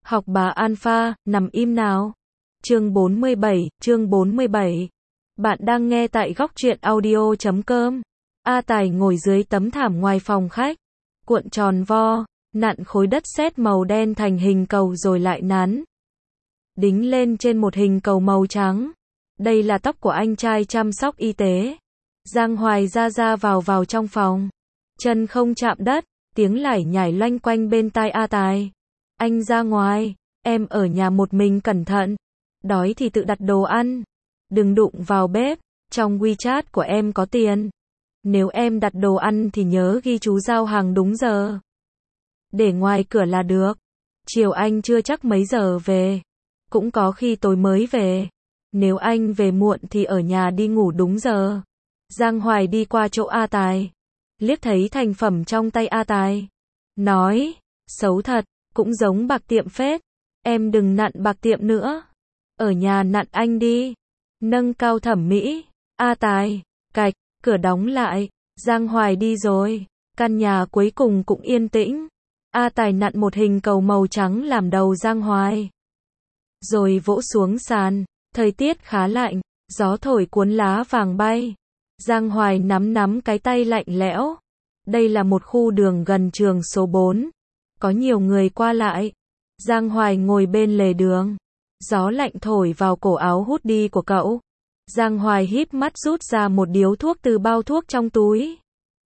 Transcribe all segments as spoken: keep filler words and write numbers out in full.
Học bà Alpha, nằm im nào. Chương bốn mươi bảy, chương bốn mươi bảy. Bạn đang nghe tại góc truyện audio chấm com. A Tài ngồi dưới tấm thảm ngoài phòng khách, cuộn tròn vo, nặn khối đất sét màu đen thành hình cầu rồi lại nắn đính lên trên một hình cầu màu trắng. Đây là tóc của anh trai chăm sóc y tế. Giang Hoài ra ra vào vào trong phòng, chân không chạm đất, tiếng lải nhải loanh quanh bên tai A Tài. Anh ra ngoài, em ở nhà một mình cẩn thận. Đói thì tự đặt đồ ăn. Đừng đụng vào bếp, trong WeChat của em có tiền. Nếu em đặt đồ ăn thì nhớ ghi chú giao hàng đúng giờ. Để ngoài cửa là được. Chiều anh chưa chắc mấy giờ về. Cũng có khi tối mới về. Nếu anh về muộn thì ở nhà đi ngủ đúng giờ. Giang Hoài đi qua chỗ A Tài, liếc thấy thành phẩm trong tay A Tài, nói, xấu thật, cũng giống bạc tiệm phết. Em đừng nặn bạc tiệm nữa. Ở nhà nặn anh đi. Nâng cao thẩm mỹ. A Tài, cạch, cửa đóng lại. Giang Hoài đi rồi. Căn nhà cuối cùng cũng yên tĩnh. A Tài nặn một hình cầu màu trắng làm đầu Giang Hoài, rồi vỗ xuống sàn. Thời tiết khá lạnh, gió thổi cuốn lá vàng bay. Giang Hoài nắm nắm cái tay lạnh lẽo. Đây là một khu đường gần trường số bốn. Có nhiều người qua lại. Giang Hoài ngồi bên lề đường. Gió lạnh thổi vào cổ áo hoodie của cậu. Giang Hoài híp mắt rút ra một điếu thuốc từ bao thuốc trong túi.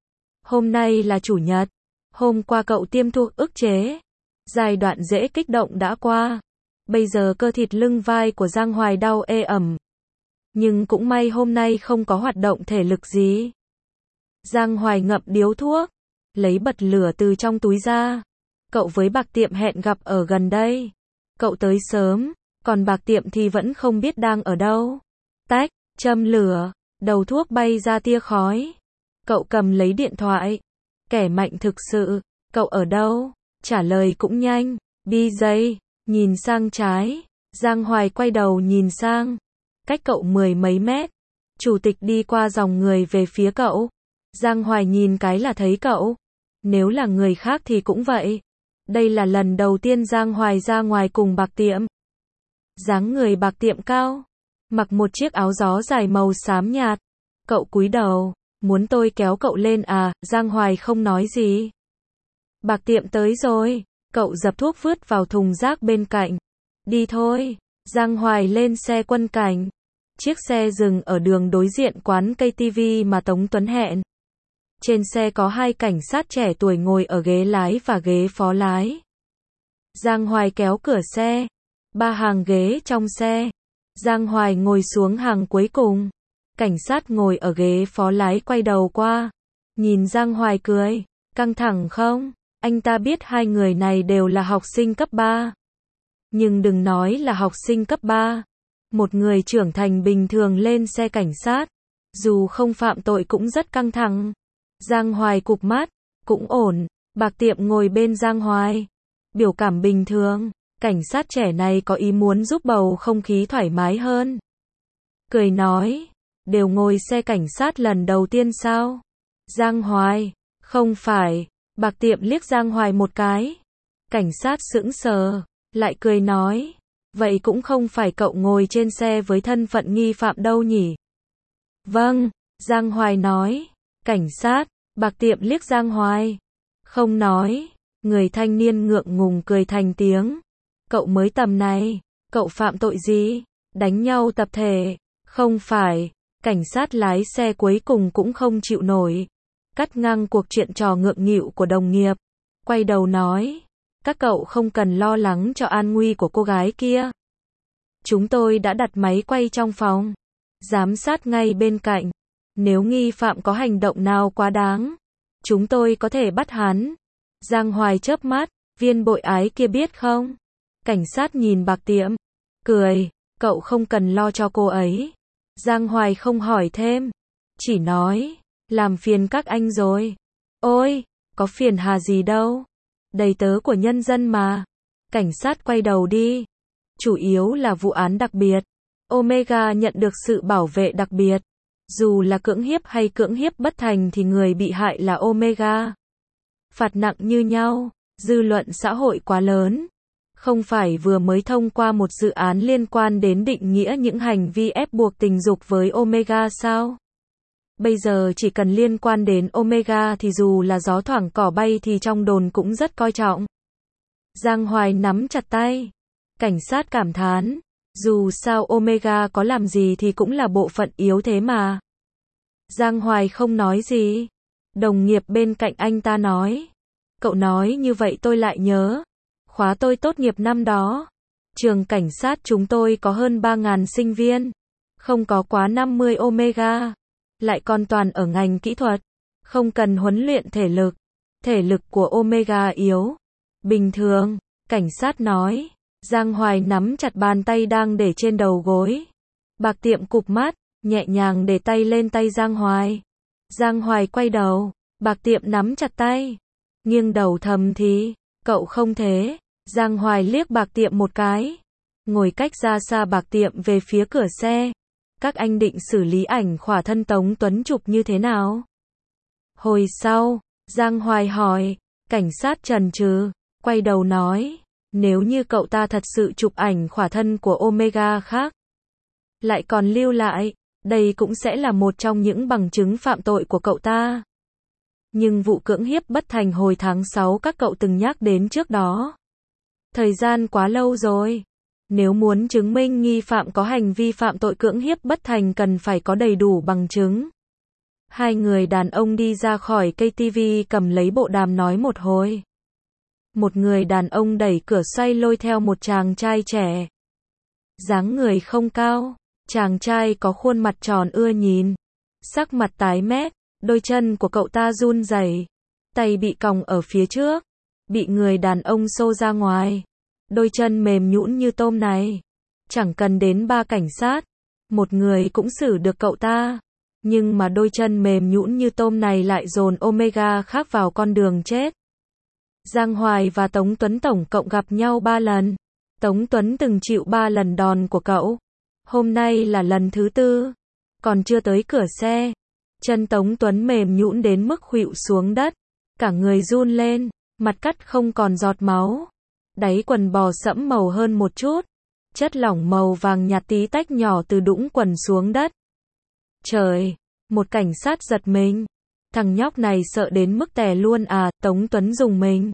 Hôm nay là chủ nhật. Hôm qua cậu tiêm thuốc ức chế. Giai đoạn dễ kích động đã qua. Bây giờ cơ thịt lưng vai của Giang Hoài đau ê ẩm. Nhưng cũng may hôm nay không có hoạt động thể lực gì. Giang Hoài ngậm điếu thuốc, lấy bật lửa từ trong túi ra. Cậu với bạc tiệm hẹn gặp ở gần đây. Cậu tới sớm, còn bạc tiệm thì vẫn không biết đang ở đâu. Tách, châm lửa, đầu thuốc bay ra tia khói. Cậu cầm lấy điện thoại. Kẻ mạnh thực sự, cậu ở đâu? Trả lời cũng nhanh. đê gi, nhìn sang trái. Giang Hoài quay đầu nhìn sang. Cách cậu mười mấy mét. Chủ tịch đi qua dòng người về phía cậu. Giang Hoài nhìn cái là thấy cậu. Nếu là người khác thì cũng vậy. Đây là lần đầu tiên Giang Hoài ra ngoài cùng bạc tiệm. Dáng người bạc tiệm cao, mặc một chiếc áo gió dài màu xám nhạt. Cậu cúi đầu, muốn tôi kéo cậu lên à? Giang Hoài không nói gì. Bạc tiệm tới rồi. Cậu dập thuốc vứt vào thùng rác bên cạnh. Đi thôi. Giang Hoài lên xe quân cảnh. Chiếc xe dừng ở đường đối diện quán cây tivi mà Tống Tuấn hẹn. Trên xe có hai cảnh sát trẻ tuổi ngồi ở ghế lái và ghế phó lái. Giang Hoài kéo cửa xe. Ba hàng ghế trong xe. Giang Hoài ngồi xuống hàng cuối cùng. Cảnh sát ngồi ở ghế phó lái quay đầu qua. Nhìn Giang Hoài cười. Căng thẳng không? Anh ta biết hai người này đều là học sinh cấp ba. Nhưng đừng nói là học sinh cấp ba. Một người trưởng thành bình thường lên xe cảnh sát, dù không phạm tội cũng rất căng thẳng. Giang Hoài cụp mắt, cũng ổn. Bạc tiệm ngồi bên Giang Hoài, biểu cảm bình thường. Cảnh sát trẻ này có ý muốn giúp bầu không khí thoải mái hơn. Cười nói, đều ngồi xe cảnh sát lần đầu tiên sao? Giang Hoài, không phải. Bạc tiệm liếc Giang Hoài một cái. Cảnh sát sững sờ, lại cười nói, vậy cũng không phải cậu ngồi trên xe với thân phận nghi phạm đâu nhỉ? Vâng, Giang Hoài nói. Cảnh sát, bạc tiệm liếc Giang Hoài, không nói. Người thanh niên ngượng ngùng cười thành tiếng. Cậu mới tầm này, cậu phạm tội gì? Đánh nhau tập thể? Không phải. Cảnh sát lái xe cuối cùng cũng không chịu nổi, cắt ngang cuộc chuyện trò ngượng nghịu của đồng nghiệp. Quay đầu nói, các cậu không cần lo lắng cho an nguy của cô gái kia. Chúng tôi đã đặt máy quay trong phòng, giám sát ngay bên cạnh. Nếu nghi phạm có hành động nào quá đáng, chúng tôi có thể bắt hắn. Giang Hoài chớp mắt, viên bội ái kia biết không? Cảnh sát nhìn bạc tiệm, cười, cậu không cần lo cho cô ấy. Giang Hoài không hỏi thêm, chỉ nói, làm phiền các anh rồi. Ôi, có phiền hà gì đâu. Đầy tớ của nhân dân mà. Cảnh sát quay đầu đi. Chủ yếu là vụ án đặc biệt. Omega nhận được sự bảo vệ đặc biệt. Dù là cưỡng hiếp hay cưỡng hiếp bất thành thì người bị hại là Omega. Phạt nặng như nhau. Dư luận xã hội quá lớn. Không phải vừa mới thông qua một dự án liên quan đến định nghĩa những hành vi ép buộc tình dục với Omega sao? Bây giờ chỉ cần liên quan đến Omega thì dù là gió thoảng cỏ bay thì trong đồn cũng rất coi trọng. Giang Hoài nắm chặt tay. Cảnh sát cảm thán. Dù sao Omega có làm gì thì cũng là bộ phận yếu thế mà. Giang Hoài không nói gì. Đồng nghiệp bên cạnh anh ta nói. Cậu nói như vậy tôi lại nhớ. Khóa tôi tốt nghiệp năm đó. Trường cảnh sát chúng tôi có hơn ba nghìn sinh viên. Không có quá năm mươi Omega. Lại còn toàn ở ngành kỹ thuật. Không cần huấn luyện thể lực. Thể lực của Omega yếu. Bình thường, cảnh sát nói. Giang Hoài nắm chặt bàn tay đang để trên đầu gối. Bạc Tiệm cụp mắt, nhẹ nhàng để tay lên tay Giang Hoài. Giang Hoài quay đầu, Bạc Tiệm nắm chặt tay. Nghiêng đầu thầm thì, cậu không thế. Giang Hoài liếc Bạc Tiệm một cái. Ngồi cách ra xa Bạc Tiệm về phía cửa xe. Các anh định xử lý ảnh khỏa thân Tống Tuấn chụp như thế nào? Hồi sau, Giang Hoài hỏi, cảnh sát chần chừ, quay đầu nói, nếu như cậu ta thật sự chụp ảnh khỏa thân của Omega khác, lại còn lưu lại, đây cũng sẽ là một trong những bằng chứng phạm tội của cậu ta. Nhưng vụ cưỡng hiếp bất thành hồi tháng sáu các cậu từng nhắc đến trước đó. Thời gian quá lâu rồi. Nếu muốn chứng minh nghi phạm có hành vi phạm tội cưỡng hiếp bất thành cần phải có đầy đủ bằng chứng. Hai người đàn ông đi ra khỏi ca tê vê cầm lấy bộ đàm nói một hồi. Một người đàn ông đẩy cửa xoay lôi theo một chàng trai trẻ. Dáng người không cao, chàng trai có khuôn mặt tròn ưa nhìn. Sắc mặt tái mét, đôi chân của cậu ta run rẩy, tay bị còng ở phía trước, bị người đàn ông xô ra ngoài. Đôi chân mềm nhũn như tôm này. Chẳng cần đến ba cảnh sát, một người cũng xử được cậu ta. Nhưng mà đôi chân mềm nhũn như tôm này lại dồn Omega khác vào con đường chết. Giang Hoài và Tống Tuấn tổng cộng gặp nhau ba lần. Tống Tuấn từng chịu ba lần đòn của cậu. Hôm nay là lần thứ tư. Còn chưa tới cửa xe. Chân Tống Tuấn mềm nhũn đến mức khuỵu xuống đất. Cả người run lên, mặt cắt không còn giọt máu. Đáy quần bò sẫm màu hơn một chút. Chất lỏng màu vàng nhạt tí tách nhỏ từ đũng quần xuống đất. Trời! Một cảnh sát giật mình. Thằng nhóc này sợ đến mức tè luôn à, Tống Tuấn dùng mình.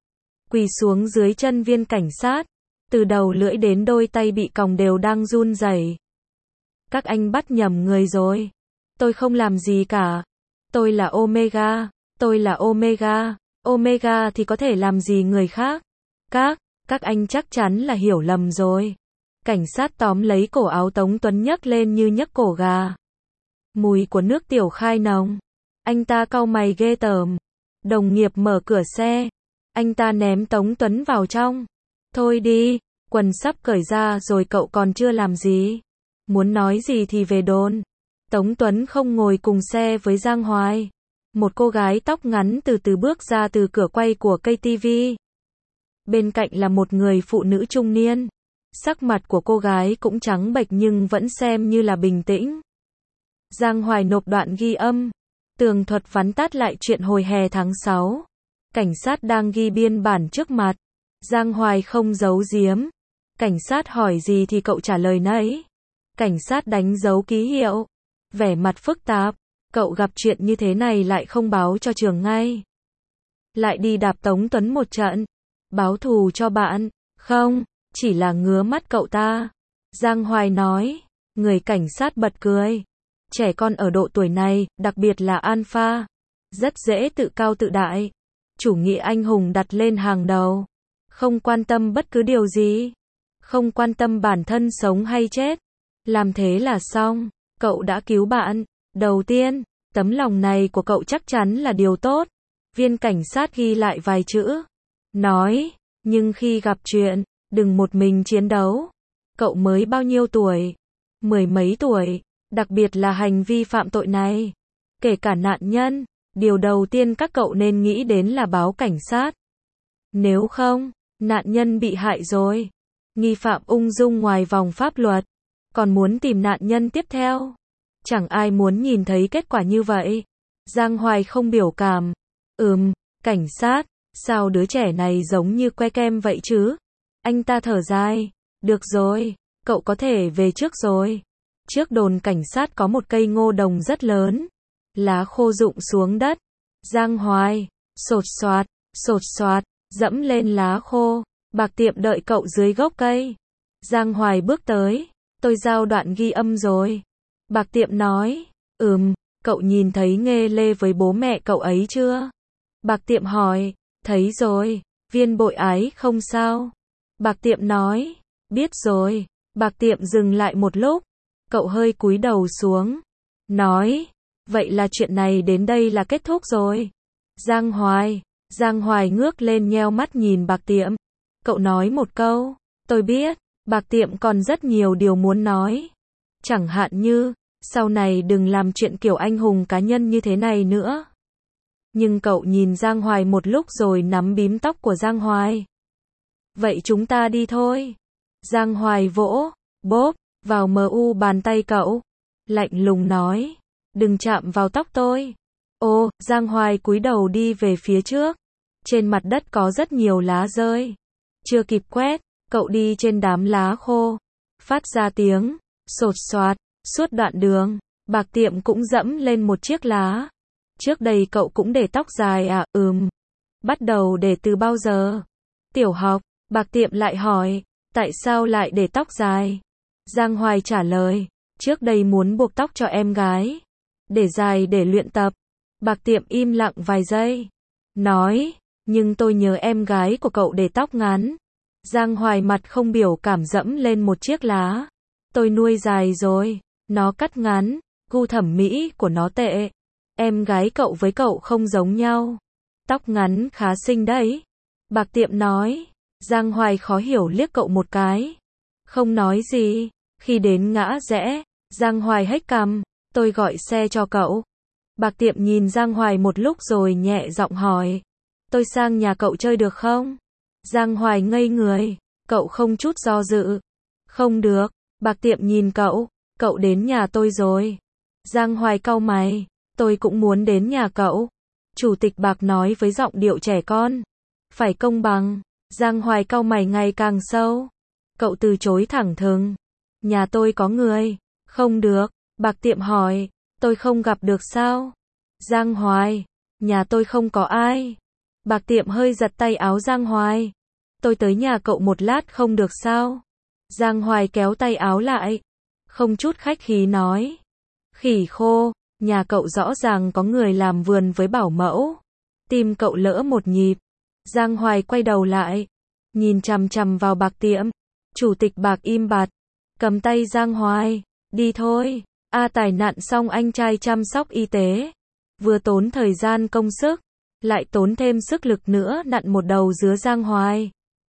Quỳ xuống dưới chân viên cảnh sát. Từ đầu lưỡi đến đôi tay bị còng đều đang run rẩy. Các anh bắt nhầm người rồi. Tôi không làm gì cả. Tôi là Omega. Tôi là Omega. Omega thì có thể làm gì người khác. Các, các anh chắc chắn là hiểu lầm rồi. Cảnh sát tóm lấy cổ áo Tống Tuấn nhấc lên như nhấc cổ gà. Mùi của nước tiểu khai nồng. Anh ta cau mày ghê tởm. Đồng nghiệp mở cửa xe. Anh ta ném Tống Tuấn vào trong. Thôi đi, quần sắp cởi ra rồi cậu còn chưa làm gì. Muốn nói gì thì về đồn. Tống Tuấn không ngồi cùng xe với Giang Hoài. Một cô gái tóc ngắn từ từ bước ra từ cửa quay của ca tê vê. Bên cạnh là một người phụ nữ trung niên. Sắc mặt của cô gái cũng trắng bệch nhưng vẫn xem như là bình tĩnh. Giang Hoài nộp đoạn ghi âm. Tường thuật vắn tắt lại chuyện hồi hè tháng sáu. Cảnh sát đang ghi biên bản trước mặt. Giang Hoài không giấu giếm. Cảnh sát hỏi gì thì cậu trả lời nấy. Cảnh sát đánh dấu ký hiệu. Vẻ mặt phức tạp. Cậu gặp chuyện như thế này lại không báo cho trường ngay. Lại đi đạp Tống Tuấn một trận. Báo thù cho bạn. Không, chỉ là ngứa mắt cậu ta. Giang Hoài nói. Người cảnh sát bật cười. Trẻ con ở độ tuổi này, đặc biệt là alpha, rất dễ tự cao tự đại. Chủ nghĩa anh hùng đặt lên hàng đầu. Không quan tâm bất cứ điều gì. Không quan tâm bản thân sống hay chết. Làm thế là xong. Cậu đã cứu bạn. Đầu tiên, tấm lòng này của cậu chắc chắn là điều tốt. Viên cảnh sát ghi lại vài chữ. Nói, nhưng khi gặp chuyện, đừng một mình chiến đấu. Cậu mới bao nhiêu tuổi? Mười mấy tuổi. Đặc biệt là hành vi phạm tội này. Kể cả nạn nhân, điều đầu tiên các cậu nên nghĩ đến là báo cảnh sát. Nếu không, nạn nhân bị hại rồi. Nghi phạm ung dung ngoài vòng pháp luật. Còn muốn tìm nạn nhân tiếp theo. Chẳng ai muốn nhìn thấy kết quả như vậy. Giang Hoài không biểu cảm. Ừm, cảnh sát, sao đứa trẻ này giống như que kem vậy chứ? Anh ta thở dài. Được rồi, cậu có thể về trước rồi. Trước đồn cảnh sát có một cây ngô đồng rất lớn. Lá khô rụng xuống đất. Giang Hoài, sột soạt, sột soạt, dẫm lên lá khô. Bạc Tiệm đợi cậu dưới gốc cây. Giang Hoài bước tới. Tôi giao đoạn ghi âm rồi. Bạc Tiệm nói. Ừm, cậu nhìn thấy Nghê Lê với bố mẹ cậu ấy chưa? Bạc Tiệm hỏi. Thấy rồi, Viên Bội Ái không sao. Bạc Tiệm nói. Biết rồi. Bạc Tiệm dừng lại một lúc. Cậu hơi cúi đầu xuống. Nói. Vậy là chuyện này đến đây là kết thúc rồi. Giang Hoài. Giang Hoài ngước lên nheo mắt nhìn Bạc Tiệm. Cậu nói một câu. Tôi biết. Bạc Tiệm còn rất nhiều điều muốn nói. Chẳng hạn như, sau này đừng làm chuyện kiểu anh hùng cá nhân như thế này nữa. Nhưng cậu nhìn Giang Hoài một lúc rồi nắm bím tóc của Giang Hoài. Vậy chúng ta đi thôi. Giang Hoài vỗ, bóp, vào mờ u bàn tay cậu. Lạnh lùng nói. Đừng chạm vào tóc tôi. Ô, Giang Hoài cúi đầu đi về phía trước. Trên mặt đất có rất nhiều lá rơi. Chưa kịp quét, cậu đi trên đám lá khô. Phát ra tiếng, sột soạt, suốt đoạn đường. Bạc Tiệm cũng dẫm lên một chiếc lá. Trước đây cậu cũng để tóc dài à? Ừm. Bắt đầu để từ bao giờ? Tiểu học. Bạc Tiệm lại hỏi. Tại sao lại để tóc dài? Giang Hoài trả lời. Trước đây muốn buộc tóc cho em gái. Để dài để luyện tập. Bạc Tiệm im lặng vài giây. Nói. Nhưng tôi nhớ em gái của cậu để tóc ngắn. Giang Hoài mặt không biểu cảm dẫm lên một chiếc lá. Tôi nuôi dài rồi. Nó cắt ngắn. Gu thẩm mỹ của nó tệ. Em gái cậu với cậu không giống nhau. Tóc ngắn khá xinh đấy. Bạc Tiệm nói. Giang Hoài khó hiểu liếc cậu một cái. Không nói gì. Khi đến ngã rẽ, Giang Hoài hếch cằm. Tôi gọi xe cho cậu. Bạc Tiệm nhìn Giang Hoài một lúc rồi nhẹ giọng hỏi. Tôi sang nhà cậu chơi được không? Giang Hoài ngây người. Cậu không chút do dự. Không được. Bạc Tiệm nhìn cậu. Cậu đến nhà tôi rồi. Giang Hoài cau mày. Tôi cũng muốn đến nhà cậu. Chủ tịch Bạc nói với giọng điệu trẻ con. Phải công bằng. Giang Hoài cau mày ngày càng sâu. Cậu từ chối thẳng thừng. Nhà tôi có người. Không được. Bạc Tiệm hỏi. Tôi không gặp được sao? Giang Hoài. Nhà tôi không có ai. Bạc Tiệm hơi giật tay áo Giang Hoài. Tôi tới nhà cậu một lát không được sao? Giang Hoài kéo tay áo lại. Không chút khách khí nói. Khỉ khô. Nhà cậu rõ ràng có người làm vườn với bảo mẫu. Tim cậu lỡ một nhịp. Giang Hoài quay đầu lại. Nhìn chằm chằm vào Bạc Tiệm. Chủ tịch Bạc im bặt. Cầm tay Giang Hoài. Đi thôi. A Tài nặn xong anh trai chăm sóc y tế. Vừa tốn thời gian công sức. Lại tốn thêm sức lực nữa nặn một đầu dứa Giang Hoài.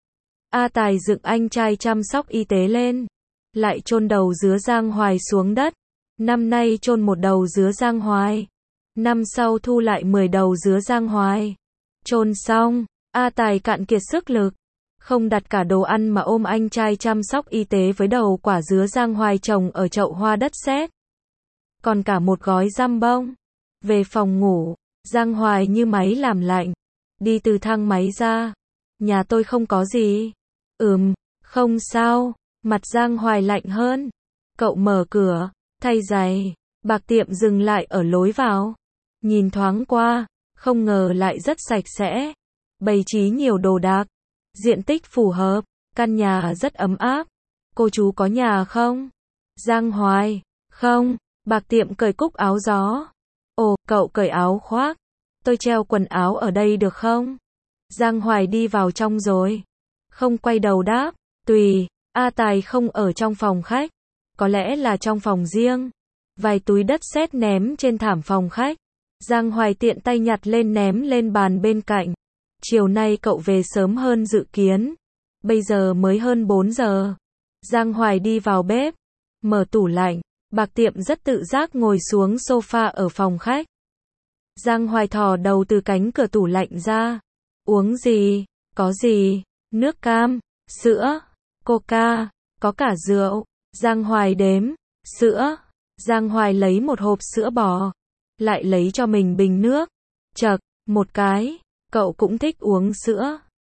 A Tài dựng anh trai chăm sóc y tế lên. Lại chôn đầu dứa Giang Hoài xuống đất. Năm nay chôn một đầu dứa Giang Hoài. Năm sau thu lại mười đầu dứa Giang Hoài. Chôn xong, A Tài cạn kiệt sức lực. Không đặt cả đồ ăn mà ôm anh trai chăm sóc y tế với đầu quả dứa Giang Hoài trồng ở chậu hoa đất sét. Còn cả một gói răm bông. Về phòng ngủ, Giang Hoài như máy làm lạnh. Đi từ thang máy ra. Nhà tôi không có gì. Ừm, không sao. Mặt Giang Hoài lạnh hơn. Cậu mở cửa, thay giày. Bạc Tiệm dừng lại ở lối vào. Nhìn thoáng qua, không ngờ lại rất sạch sẽ. Bày trí nhiều đồ đạc. Diện tích phù hợp. Căn nhà rất ấm áp. Cô chú có nhà không? Giang Hoài. Không. Bạc Tiệm cởi cúc áo gió. Ồ, cậu cởi áo khoác. Tôi treo quần áo ở đây được không? Giang Hoài đi vào trong rồi. Không quay đầu đáp. Tùy. A Tài không ở trong phòng khách. Có lẽ là trong phòng riêng. Vài túi đất sét ném trên thảm phòng khách. Giang Hoài tiện tay nhặt lên ném lên bàn bên cạnh. Chiều nay cậu về sớm hơn dự kiến. Bây giờ mới hơn bốn giờ. Giang Hoài đi vào bếp. Mở tủ lạnh. Bạc Tiệm rất tự giác ngồi xuống sofa ở phòng khách. Giang Hoài thò đầu từ cánh cửa tủ lạnh ra. Uống gì? Có gì? Nước cam, sữa, coca, có cả rượu. Giang Hoài đếm. Sữa. Giang Hoài lấy một hộp sữa bò. Lại lấy cho mình bình nước. Chậc, một cái. Cậu cũng thích uống sữa.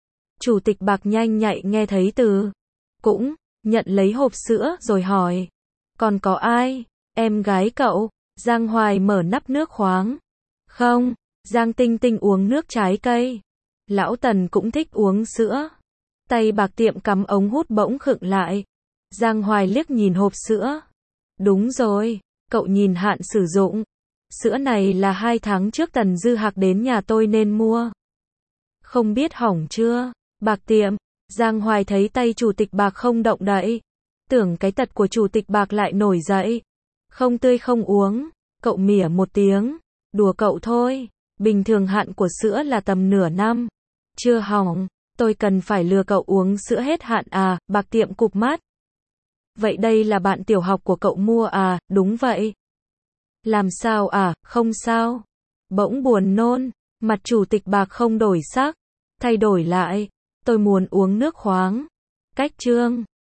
Chủ tịch Bạc nhanh nhạy nghe thấy từ. Cũng, nhận lấy hộp sữa rồi hỏi. Còn có ai? Em gái cậu. Giang Hoài mở nắp nước khoáng. Không, Giang Tinh Tinh uống nước trái cây. Lão Tần cũng thích uống sữa. Tay Bạc tiệm cắm ống hút bỗng khựng lại. Giang Hoài liếc nhìn hộp sữa. Đúng rồi, cậu nhìn hạn sử dụng. Sữa này là hai tháng trước Tần Dư Hạc đến nhà tôi nên mua. Không biết hỏng chưa? Bạc tiệm. Giang Hoài thấy tay chủ tịch Bạc không động đậy. Tưởng cái tật của chủ tịch Bạc lại nổi dậy. Không tươi không uống. Cậu mỉa một tiếng. Đùa cậu thôi. Bình thường hạn của sữa là tầm nửa năm. Chưa hỏng. Tôi cần phải lừa cậu uống sữa hết hạn à? Bạc tiệm cụp mắt. Vậy đây là bạn tiểu học của cậu mua à? Đúng vậy. Làm sao à? Không sao. Bỗng buồn nôn. Mặt chủ tịch Bạc không đổi sắc. Thay đổi lại. Tôi muốn uống nước khoáng. Cách chương.